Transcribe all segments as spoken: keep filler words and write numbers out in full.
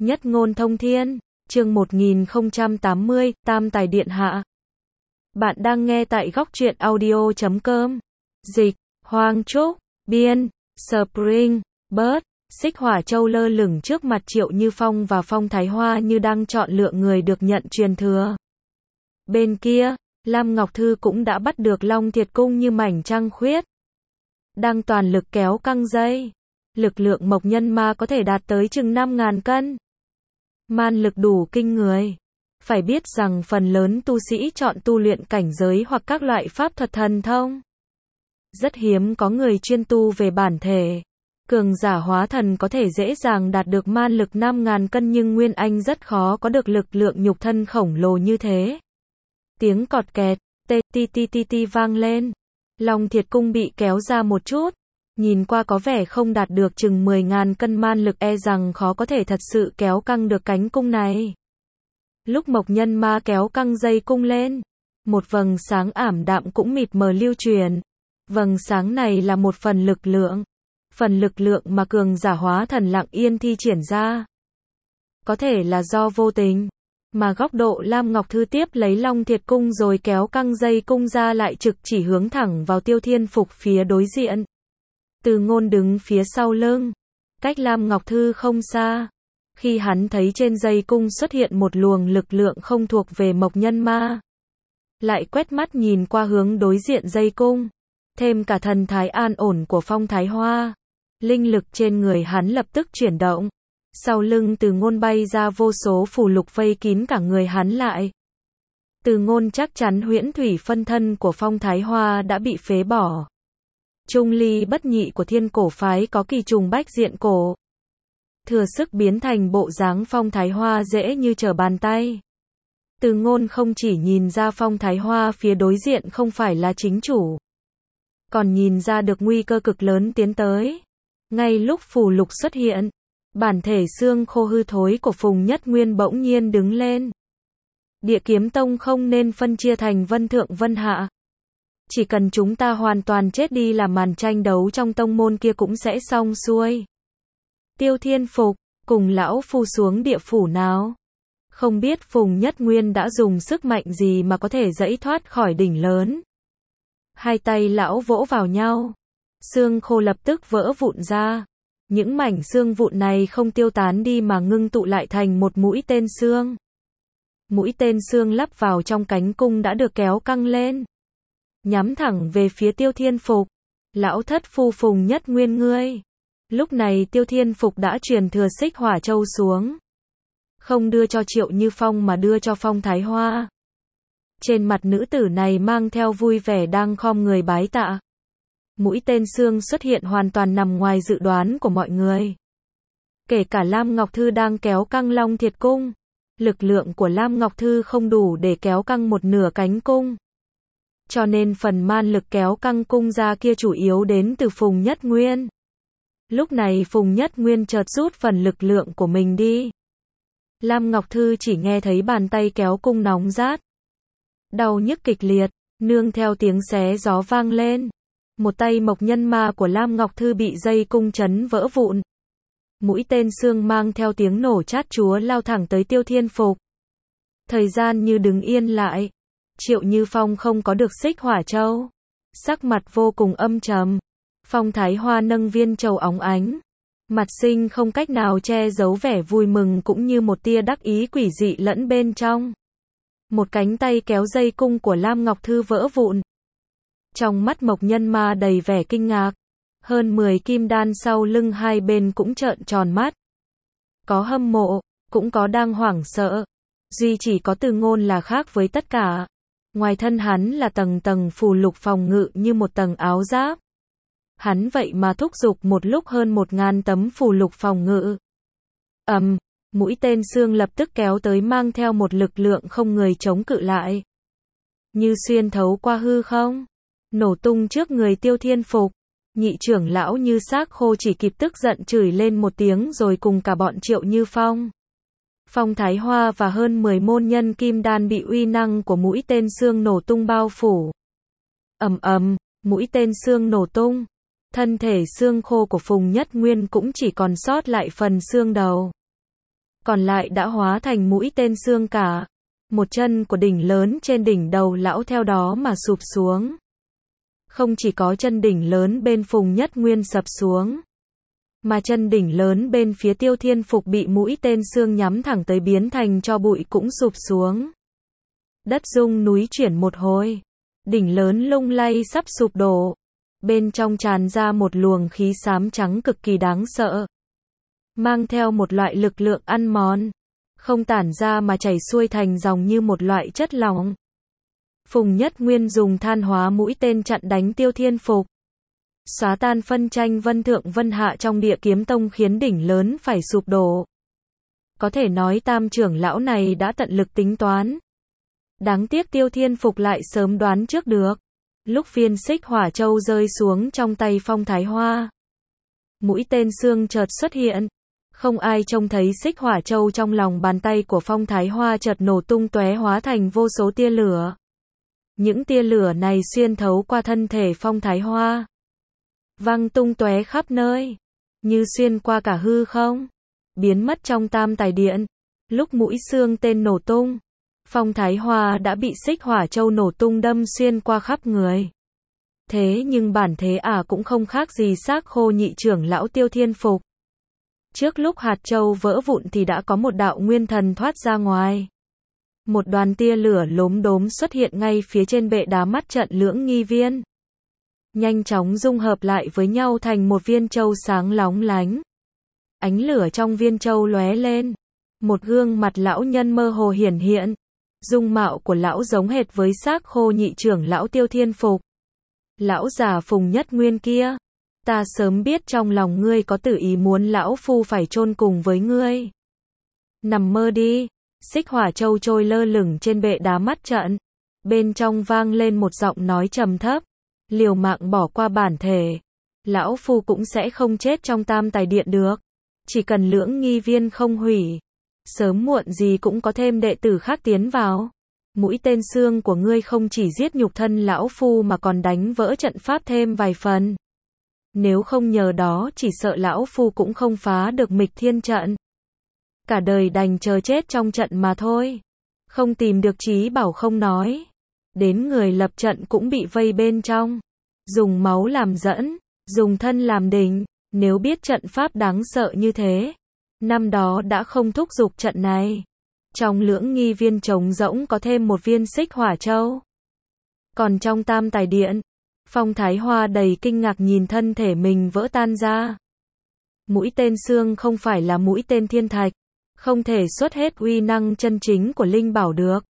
Nhất ngôn thông thiên, chương một nghìn không trăm tám mươi, Tam Tài Điện Hạ. Bạn đang nghe tại góc truyện audio chấm com. Dịch, Hoàng Trúc, biên, Spring, Bird, Xích Hỏa Châu lơ lửng trước mặt Triệu Như Phong và Phong Thái Hoa như đang chọn lựa người được nhận truyền thừa. Bên kia, Lam Ngọc Thư cũng đã bắt được Long Thiệt Cung như mảnh trăng khuyết. Đang toàn lực kéo căng dây. Lực lượng mộc nhân ma có thể đạt tới chừng năm nghìn cân. Man lực đủ kinh người. Phải biết rằng phần lớn tu sĩ chọn tu luyện cảnh giới hoặc các loại pháp thuật thần thông. Rất hiếm có người chuyên tu về bản thể. Cường giả hóa thần có thể dễ dàng đạt được man lực năm nghìn cân nhưng Nguyên Anh rất khó có được lực lượng nhục thân khổng lồ như thế. Tiếng cọt kẹt, tê ti ti ti ti vang lên. Long Thiệt Cung bị kéo ra một chút. Nhìn qua có vẻ không đạt được chừng mười nghìn cân man lực, e rằng khó có thể thật sự kéo căng được cánh cung này. Lúc mộc nhân ma kéo căng dây cung lên, một vầng sáng ảm đạm cũng mịt mờ lưu truyền. Vầng sáng này là một phần lực lượng. Phần lực lượng mà cường giả hóa thần lặng yên thi triển ra. Có thể là do vô tình, mà góc độ Lam Ngọc Thư tiếp lấy Long Thiệt Cung rồi kéo căng dây cung ra lại trực chỉ hướng thẳng vào Tiêu Thiên Phục phía đối diện. Từ Ngôn đứng phía sau lưng, cách Lam Ngọc Thư không xa. Khi hắn thấy trên dây cung xuất hiện một luồng lực lượng không thuộc về mộc nhân ma, lại quét mắt nhìn qua hướng đối diện dây cung, thêm cả thần thái an ổn của Phong Thái Hoa, linh lực trên người hắn lập tức chuyển động. Sau lưng Từ Ngôn bay ra vô số phù lục vây kín cả người hắn lại. Từ Ngôn chắc chắn huyễn thủy phân thân của Phong Thái Hoa đã bị phế bỏ. Trung ly bất nhị của Thiên Cổ phái có kỳ trùng bách diện cổ, thừa sức biến thành bộ dáng Phong Thái Hoa dễ như trở bàn tay. Từ Ngôn không chỉ nhìn ra Phong Thái Hoa phía đối diện không phải là chính chủ, còn nhìn ra được nguy cơ cực lớn tiến tới. Ngay lúc phù lục xuất hiện, bản thể xương khô hư thối của Phùng Nhất Nguyên bỗng nhiên đứng lên. Địa Kiếm Tông không nên phân chia thành Vân Thượng Vân Hạ. Chỉ cần chúng ta hoàn toàn chết đi là màn tranh đấu trong tông môn kia cũng sẽ xong xuôi. Tiêu Thiên Phục, cùng lão phu xuống địa phủ nào. Không biết Phùng Nhất Nguyên đã dùng sức mạnh gì mà có thể giãy thoát khỏi đỉnh lớn. Hai tay lão vỗ vào nhau. Xương khô lập tức vỡ vụn ra. Những mảnh xương vụn này không tiêu tán đi mà ngưng tụ lại thành một mũi tên xương. Mũi tên xương lắp vào trong cánh cung đã được kéo căng lên, nhắm thẳng về phía Tiêu Thiên Phục. Lão thất phu Phùng Nhất Nguyên ngươi. Lúc này Tiêu Thiên Phục đã truyền thừa Xích Hỏa Châu xuống. Không đưa cho Triệu Như Phong mà đưa cho Phong Thái Hoa. Trên mặt nữ tử này mang theo vui vẻ đang khom người bái tạ. Mũi tên xương xuất hiện hoàn toàn nằm ngoài dự đoán của mọi người. Kể cả Lam Ngọc Thư đang kéo căng Long Thiệt Cung. Lực lượng của Lam Ngọc Thư không đủ để kéo căng một nửa cánh cung. Cho nên phần man lực kéo căng cung ra kia chủ yếu đến từ Phùng Nhất Nguyên. Lúc này Phùng Nhất Nguyên chợt rút phần lực lượng của mình đi. Lam Ngọc Thư chỉ nghe thấy bàn tay kéo cung nóng rát. Đau nhức kịch liệt, nương theo tiếng xé gió vang lên. Một tay mộc nhân ma của Lam Ngọc Thư bị dây cung chấn vỡ vụn. Mũi tên xương mang theo tiếng nổ chát chúa lao thẳng tới Tiêu Thiên Phục. Thời gian như đứng yên lại. Triệu Như Phong không có được Xích Hỏa Châu. Sắc mặt vô cùng âm trầm. Phong Thái Hoa nâng viên châu óng ánh. Mặt sinh không cách nào che giấu vẻ vui mừng cũng như một tia đắc ý quỷ dị lẫn bên trong. Một cánh tay kéo dây cung của Lam Ngọc Thư vỡ vụn. Trong mắt mộc nhân ma đầy vẻ kinh ngạc. Hơn mười kim đan sau lưng hai bên cũng trợn tròn mắt. Có hâm mộ, cũng có đang hoảng sợ. Duy chỉ có Từ Ngôn là khác với tất cả. Ngoài thân hắn là tầng tầng phù lục phòng ngự như một tầng áo giáp. Hắn vậy mà thúc giục một lúc hơn một ngàn tấm phù lục phòng ngự. Ầm, um, mũi tên xương lập tức kéo tới mang theo một lực lượng không người chống cự lại. Như xuyên thấu qua hư không, nổ tung trước người Tiêu Thiên Phục. Nhị trưởng lão Như xác khô chỉ kịp tức giận chửi lên một tiếng rồi cùng cả bọn Triệu Như Phong, Phong Thái Hoa và hơn mười môn nhân kim đan bị uy năng của mũi tên xương nổ tung bao phủ. Ầm ầm, mũi tên xương nổ tung. Thân thể xương khô của Phùng Nhất Nguyên cũng chỉ còn sót lại phần xương đầu. còn lại đã hóa thành mũi tên xương cả. Một chân của đỉnh lớn trên đỉnh đầu lão theo đó mà sụp xuống. Không chỉ có chân đỉnh lớn bên Phùng Nhất Nguyên sập xuống, mà chân đỉnh lớn bên phía Tiêu Thiên Phục bị mũi tên xương nhắm thẳng tới biến thành tro bụi cũng sụp xuống. Đất rung núi chuyển một hồi, đỉnh lớn lung lay sắp sụp đổ. Bên trong tràn ra một luồng khí xám trắng cực kỳ đáng sợ, mang theo một loại lực lượng ăn mòn, không tản ra mà chảy xuôi thành dòng như một loại chất lỏng. Phùng Nhất Nguyên dùng than hóa mũi tên chặn đánh Tiêu Thiên Phục, xóa tan phân tranh vân thượng vân hạ trong Địa Kiếm Tông, khiến đỉnh lớn phải sụp đổ. Có thể nói tam trưởng lão này đã tận lực tính toán. Đáng tiếc Tiêu Thiên Phục lại sớm đoán trước được. Lúc viên xích hỏa châu rơi xuống trong tay Phong Thái Hoa, mũi tên xương chợt xuất hiện. Không ai trông thấy xích hỏa châu trong lòng bàn tay của Phong Thái Hoa chợt nổ tung tóe hóa thành vô số tia lửa. Những tia lửa này xuyên thấu qua thân thể Phong Thái Hoa, văng tung tóe khắp nơi, như xuyên qua cả hư không, biến mất trong tam tài điện. Lúc mũi xương tên nổ tung, Phong Thái Hoa đã bị xích hỏa châu nổ tung đâm xuyên qua khắp người. Thế nhưng bản thế ả à cũng không khác gì xác khô nhị trưởng lão Tiêu Thiên Phục. Trước lúc hạt châu vỡ vụn thì đã có một đạo nguyên thần thoát ra ngoài. Một đoàn tia lửa lốm đốm xuất hiện ngay phía trên bệ đá mắt trận lưỡng nghi viên, nhanh chóng dung hợp lại với nhau thành một viên châu sáng lóng lánh. Ánh lửa trong viên châu lóe lên, một gương mặt lão nhân mơ hồ hiển hiện. Dung mạo của lão giống hệt với xác khô nhị trưởng lão Tiêu Thiên Phục. Lão già Phùng Nhất Nguyên kia, ta sớm biết trong lòng ngươi có tự ý muốn lão phu phải chôn cùng với ngươi. Nằm mơ đi. Xích hỏa châu trôi lơ lửng trên bệ đá mắt trận. Bên trong vang lên một giọng nói trầm thấp. Liều mạng bỏ qua bản thể, lão phu cũng sẽ không chết trong tam tài điện được. Chỉ cần lưỡng nghi viên không hủy, sớm muộn gì cũng có thêm đệ tử khác tiến vào. Mũi tên xương của ngươi không chỉ giết nhục thân lão phu mà còn đánh vỡ trận pháp thêm vài phần. Nếu không nhờ đó chỉ sợ lão phu cũng không phá được Mịch Thiên trận. Cả đời đành chờ chết trong trận mà thôi. Không tìm được trí bảo không nói, đến người lập trận cũng bị vây bên trong. Dùng máu làm dẫn, dùng thân làm đỉnh. Nếu biết trận pháp đáng sợ như thế, năm đó đã không thúc giục trận này. Trong lưỡng nghi viên trống rỗng có thêm một viên xích hỏa châu. Còn trong tam tài điện, Phong Thái Hoa đầy kinh ngạc nhìn thân thể mình vỡ tan ra. Mũi tên xương không phải là mũi tên thiên thạch, không thể xuất hết uy năng chân chính của linh bảo được.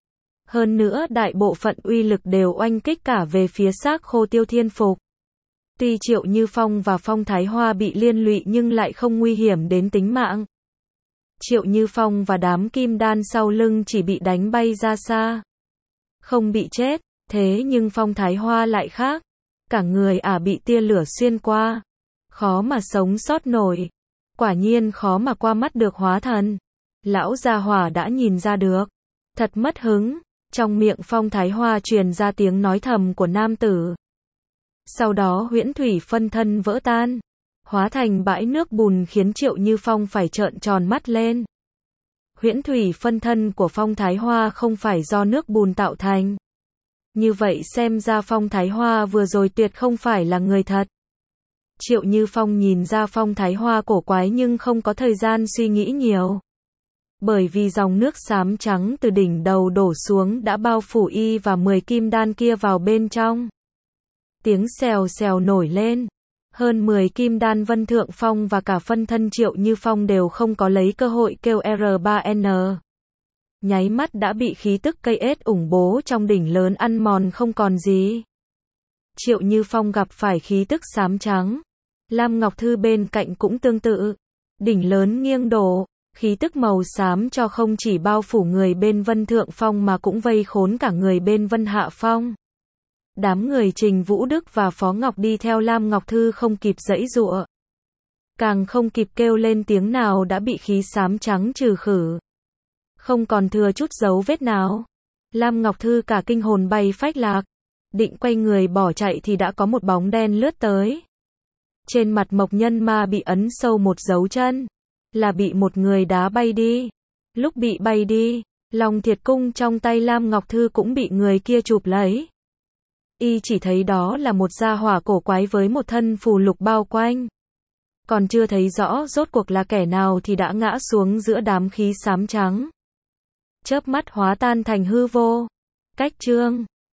Hơn nữa đại bộ phận uy lực đều oanh kích cả về phía xác khô Tiêu Thiên Phục. Tuy Triệu Như Phong và Phong Thái Hoa bị liên lụy nhưng lại không nguy hiểm đến tính mạng. Triệu Như Phong và đám kim đan sau lưng chỉ bị đánh bay ra xa, không bị chết. Thế nhưng Phong Thái Hoa lại khác, cả người ả à bị tia lửa xuyên qua, khó mà sống sót nổi. Quả nhiên khó mà qua mắt được hóa thần. Lão gia hỏa đã nhìn ra được, thật mất hứng. Trong miệng Phong Thái Hoa truyền ra tiếng nói thầm của nam tử. Sau đó huyễn thủy phân thân vỡ tan, hóa thành bãi nước bùn khiến Triệu Như Phong phải trợn tròn mắt lên. Huyễn thủy phân thân của Phong Thái Hoa không phải do nước bùn tạo thành. Như vậy xem ra Phong Thái Hoa vừa rồi tuyệt không phải là người thật. Triệu Như Phong nhìn ra Phong Thái Hoa cổ quái nhưng không có thời gian suy nghĩ nhiều. Bởi vì dòng nước xám trắng từ đỉnh đầu đổ xuống đã bao phủ y và mười kim đan kia vào bên trong. Tiếng xèo xèo nổi lên. Hơn mười kim đan Vân Thượng Phong và cả phân thân Triệu Như Phong đều không có lấy cơ hội kêu R ba N. Nháy mắt đã bị khí tức cây ết ủng bố trong đỉnh lớn ăn mòn không còn gì. Triệu Như Phong gặp phải khí tức xám trắng. Lam Ngọc Thư bên cạnh cũng tương tự. Đỉnh lớn nghiêng đổ, khí tức màu xám cho không chỉ bao phủ người bên Vân Thượng Phong mà cũng vây khốn cả người bên Vân Hạ Phong. Đám người Trình Vũ Đức và Phó Ngọc đi theo Lam Ngọc Thư không kịp giãy giụa, càng không kịp kêu lên tiếng nào đã bị khí xám trắng trừ khử, không còn thừa chút dấu vết nào. Lam Ngọc Thư cả kinh hồn bay phách lạc, định quay người bỏ chạy thì đã có một bóng đen lướt tới. Trên mặt Mộc Nhân Ma bị ấn sâu một dấu chân, là bị một người đá bay đi. Lúc bị bay đi, Long Thiệt Cung trong tay Lam Ngọc Thư cũng bị người kia chụp lấy. Y chỉ thấy đó là một gia hỏa cổ quái với một thân phù lục bao quanh. Còn chưa thấy rõ rốt cuộc là kẻ nào thì đã ngã xuống giữa đám khí xám trắng. Chớp mắt hóa tan thành hư vô. Cách chương